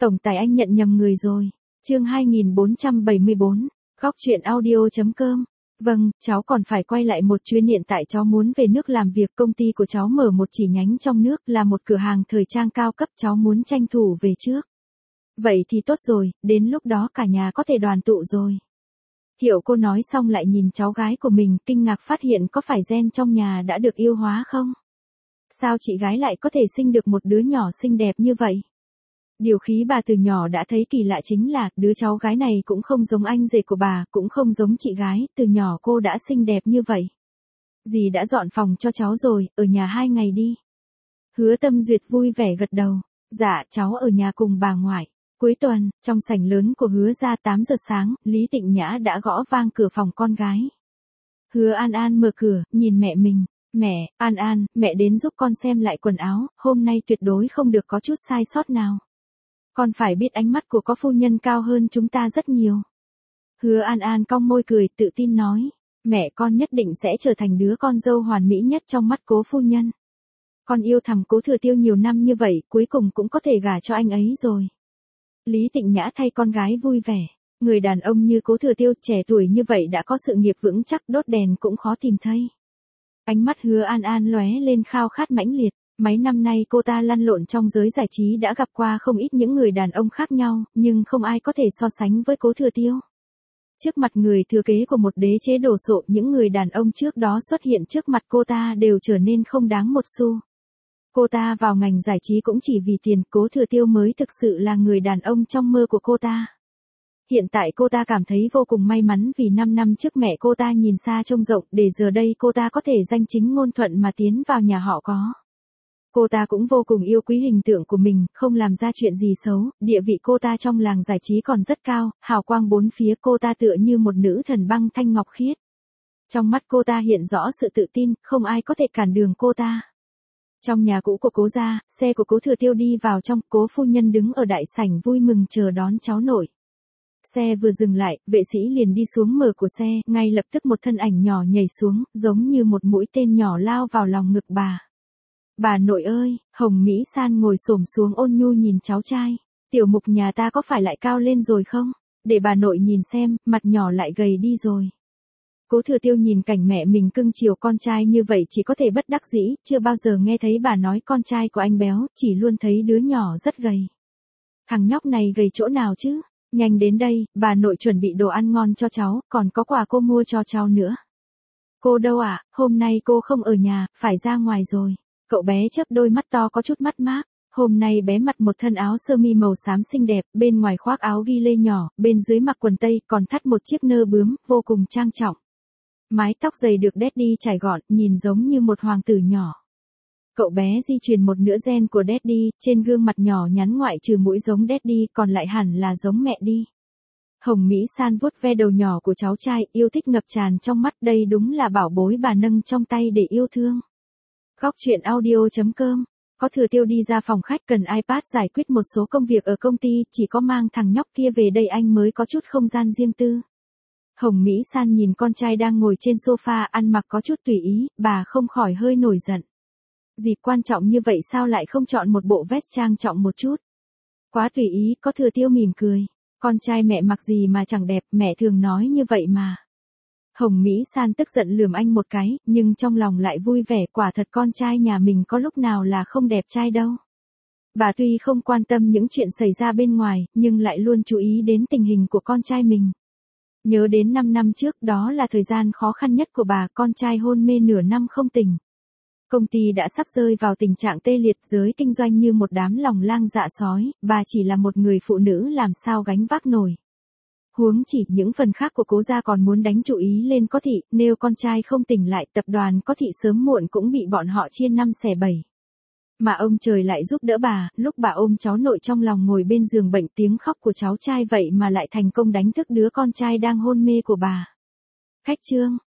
Tổng tài anh nhận nhầm người rồi. Chương 2474, Góc truyện audio.com. Vâng, cháu còn phải quay lại một chuyến, hiện tại cháu muốn về nước làm việc, công ty của cháu mở một chi nhánh trong nước, là một cửa hàng thời trang cao cấp, cháu muốn tranh thủ về trước. Vậy thì tốt rồi, đến lúc đó cả nhà có thể đoàn tụ rồi. Hiểu cô nói xong lại nhìn cháu gái của mình, kinh ngạc phát hiện có phải gen trong nhà đã được yêu hóa không? Sao chị gái lại có thể sinh được một đứa nhỏ xinh đẹp như vậy? Điều khí bà từ nhỏ đã thấy kỳ lạ chính là, đứa cháu gái này cũng không giống anh rể của bà, cũng không giống chị gái, từ nhỏ cô đã xinh đẹp như vậy. Dì đã dọn phòng cho cháu rồi, ở nhà 2 ngày đi. Hứa Tâm Duyệt vui vẻ gật đầu. Dạ, cháu ở nhà cùng bà ngoại. Cuối tuần, trong sảnh lớn của Hứa gia 8 giờ sáng, Lý Tịnh Nhã đã gõ vang cửa phòng con gái. Hứa An An mở cửa, nhìn mẹ mình. Mẹ, An An, mẹ đến giúp con xem lại quần áo, hôm nay tuyệt đối không được có chút sai sót nào. Con phải biết ánh mắt của có phu nhân cao hơn chúng ta rất nhiều. Hứa An An cong môi cười, tự tin nói. Mẹ, con nhất định sẽ trở thành đứa con dâu hoàn mỹ nhất trong mắt Cố phu nhân. Con yêu thầm Cố Thừa Tiêu nhiều năm như vậy, cuối cùng cũng có thể gả cho anh ấy rồi. Lý Tịnh Nhã thay con gái vui vẻ. Người đàn ông như Cố Thừa Tiêu trẻ tuổi như vậy đã có sự nghiệp vững chắc, đốt đèn cũng khó tìm thấy. Ánh mắt Hứa An An lóe lên khao khát mãnh liệt. Mấy năm nay cô ta lăn lộn trong giới giải trí đã gặp qua không ít những người đàn ông khác nhau, nhưng không ai có thể so sánh với Cố Thừa Tiêu. Trước mặt người thừa kế của một đế chế đồ sộ, những người đàn ông trước đó xuất hiện trước mặt cô ta đều trở nên không đáng một xu. Cô ta vào ngành giải trí cũng chỉ vì tiền, Cố Thừa Tiêu mới thực sự là người đàn ông trong mơ của cô ta. Hiện tại cô ta cảm thấy vô cùng may mắn vì 5 năm trước mẹ cô ta nhìn xa trông rộng, để giờ đây cô ta có thể danh chính ngôn thuận mà tiến vào nhà họ có. Cô ta cũng vô cùng yêu quý hình tượng của mình, không làm ra chuyện gì xấu, địa vị cô ta trong làng giải trí còn rất cao, hào quang bốn phía, cô ta tựa như một nữ thần băng thanh ngọc khiết. Trong mắt cô ta hiện rõ sự tự tin, không ai có thể cản đường cô ta. Trong nhà cũ của Cố gia, xe của Cố Thừa Tiêu đi vào trong, Cố phu nhân đứng ở đại sảnh vui mừng chờ đón cháu nội. Xe vừa dừng lại, vệ sĩ liền đi xuống mở của xe, ngay lập tức một thân ảnh nhỏ nhảy xuống, giống như một mũi tên nhỏ lao vào lòng ngực bà. Bà nội ơi, Hồng Mỹ San ngồi xổm xuống ôn nhu nhìn cháu trai. Tiểu Mục nhà ta có phải lại cao lên rồi không? Để bà nội nhìn xem, mặt nhỏ lại gầy đi rồi. Cố Thừa Tiêu nhìn cảnh mẹ mình cưng chiều con trai như vậy chỉ có thể bất đắc dĩ, chưa bao giờ nghe thấy bà nói con trai của anh béo, chỉ luôn thấy đứa nhỏ rất gầy. Thằng nhóc này gầy chỗ nào chứ? Nhanh đến đây, bà nội chuẩn bị đồ ăn ngon cho cháu, còn có quà cô mua cho cháu nữa. Cô đâu ạ, hôm nay cô không ở nhà, phải ra ngoài rồi. Cậu bé chớp đôi mắt to có chút mắt mác. Hôm nay bé mặc một thân áo sơ mi màu xám xinh đẹp, bên ngoài khoác áo ghi lê nhỏ, bên dưới mặc quần tây, còn thắt một chiếc nơ bướm, vô cùng trang trọng. Mái tóc dày được Daddy chải gọn, nhìn giống như một hoàng tử nhỏ. Cậu bé di truyền một nửa gen của Daddy, trên gương mặt nhỏ nhắn ngoại trừ mũi giống Daddy, còn lại hẳn là giống mẹ đi. Hồng Mỹ San vuốt ve đầu nhỏ của cháu trai, yêu thích ngập tràn trong mắt, đây đúng là bảo bối bà nâng trong tay để yêu thương. Góc truyện audio.com. Có Thừa Tiêu đi ra phòng khách cần iPad giải quyết một số công việc ở công ty, chỉ có mang thằng nhóc kia về đây anh mới có chút không gian riêng tư. Hồng Mỹ San nhìn con trai đang ngồi trên sofa ăn mặc có chút tùy ý, bà không khỏi hơi nổi giận. Dịp quan trọng như vậy sao lại không chọn một bộ vest trang trọng một chút? Quá tùy ý, có Thừa Tiêu mỉm cười. Con trai mẹ mặc gì mà chẳng đẹp, mẹ thường nói như vậy mà. Hồng Mỹ San tức giận lườm anh một cái, nhưng trong lòng lại vui vẻ, quả thật con trai nhà mình có lúc nào là không đẹp trai đâu. Bà tuy không quan tâm những chuyện xảy ra bên ngoài, nhưng lại luôn chú ý đến tình hình của con trai mình. Nhớ đến 5 năm trước, đó là thời gian khó khăn nhất của bà, con trai hôn mê nửa năm không tỉnh. Công ty đã sắp rơi vào tình trạng tê liệt, giới kinh doanh như một đám lòng lang dạ sói, bà chỉ là một người phụ nữ làm sao gánh vác nổi. Huống chỉ những phần khác của Cố gia còn muốn đánh chú ý lên Có Thị, nếu con trai không tỉnh lại, tập đoàn Có Thị sớm muộn cũng bị bọn họ chia 5 xẻ 7. Mà ông trời lại giúp đỡ bà, lúc bà ôm cháu nội trong lòng ngồi bên giường bệnh, tiếng khóc của cháu trai vậy mà lại thành công đánh thức đứa con trai đang hôn mê của bà. Khách trương,